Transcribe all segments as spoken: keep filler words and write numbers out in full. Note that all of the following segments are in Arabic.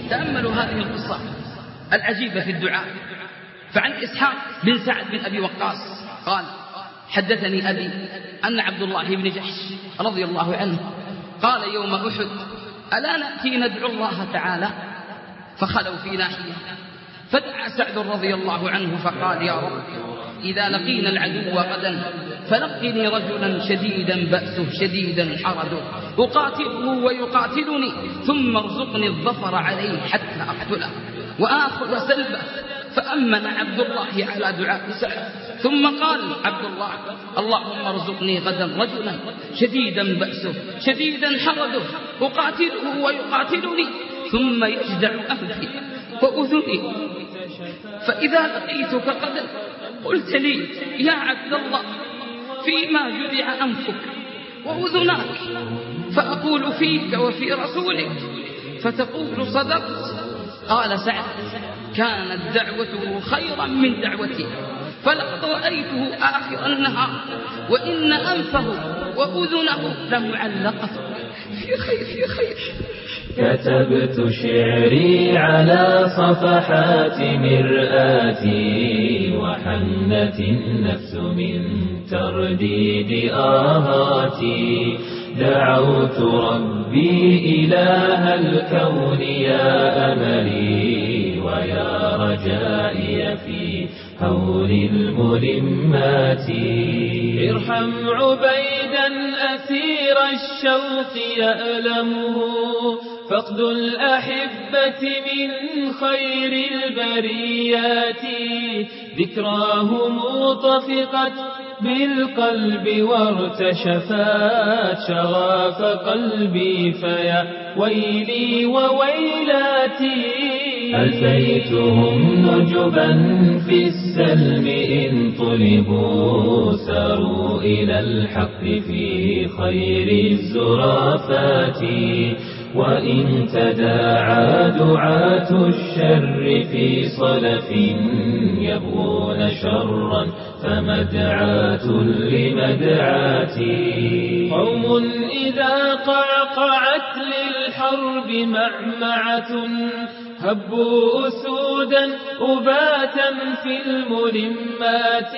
تأملوا هذه القصة العجيبة في الدعاء. فعن إسحاق بن سعد بن أبي وقاص قال: حدثني أبي أن عبد الله بن جحش رضي الله عنه قال يوم أحد: ألا نأتي ندعو الله تعالى؟ فخلوا في ناحية، فدعا سعد رضي الله عنه فقال: يا رب، إذا لقينا العدو غدا فلقني رجلا شديدا بأسه شديدا حرده أقاتله ويقاتلني، ثم ارزقني الظفر عليه حتى أقتله وآخذ سلبه. فأمن عبد الله على دعاء سعد، ثم قال عبد الله: اللهم ارزقني غدا رجلا شديدا بأسه شديدا حرده أقاتله ويقاتلني، ثم يجدع أنفي وأذني، فإذا لقيتك غدا قلت لي: يا عبد الله، فيما جدع أنفك وأذناك، فأقول فيك وفي رسولك فتقول صدقت. قال سعد: كانت دعوته خيرا من دعوتي، فلقد رأيته آخر النهار وإن أنفه وأذنه لمعلقة في خير في خير. كتبت شعري على صفحات مرآتي، وحنت النفس من ترديد آهاتي. دعوت ربي إله الكون يا أملي ويا رجائي في هول الملمات. ارحم عبيدا أسير الشوق يألمه، فقد الأحبة من خير البريات. ذكراهم طفقت بالقلب وارتشفت شغاف قلبي، فيا ويلي وويلاتي. ألفيتهم نجبا في السلم إن طلبوا، ساروا إلى الحق في خير الزرافات. وإن تداعى دعاة الشر في صلف يبغون شرا، فمدعاة لمدعاتي. قوم إذا قعقعت للحرب معمعة، هبوا أسودا أباتا في الملمات.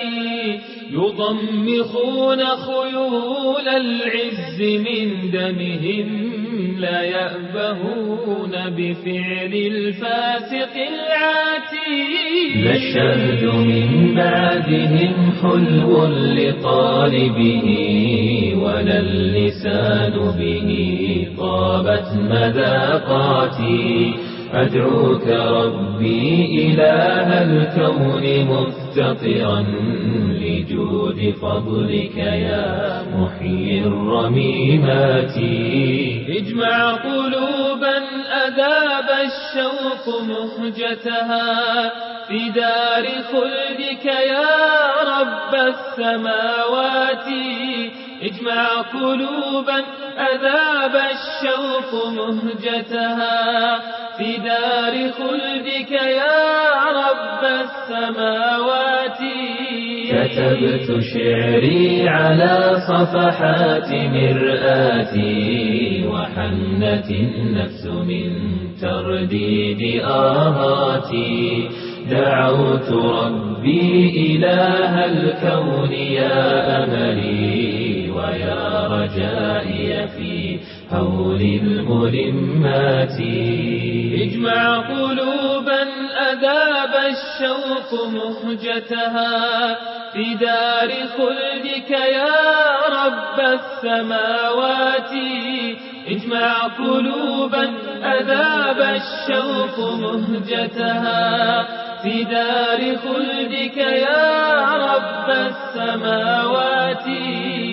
يضمخون خيول العز من دمهم، لا يأبهون بفعل الفاسق العاتي. لا الشهد من بعدهم حلو لطالبه، ولا اللسان به طابت مذاقاتي. أدعوك ربي إله الكون مفتقرا لجود فضلك يا محيي الرميمات. اجمع قلوبا أذاب الشوق مهجتها، في دار خلدك يا رب السماوات. اجمع قلوبا أذاب الشوق مهجتها، في دار خلدك يا رب السماوات. كتبت شعري على صفحات مرآتي، وحنت النفس من ترديد آهاتي. دعوت ربي إله الكون يا أملي ويا رجائي في هول الملمات. اجمع قلوبا أذاب الشوق مهجتها، في دار خلدك يا رب السماوات. اجمع قلوبا أذاب الشوق مهجتها، في دار خلدك يا رب السماوات.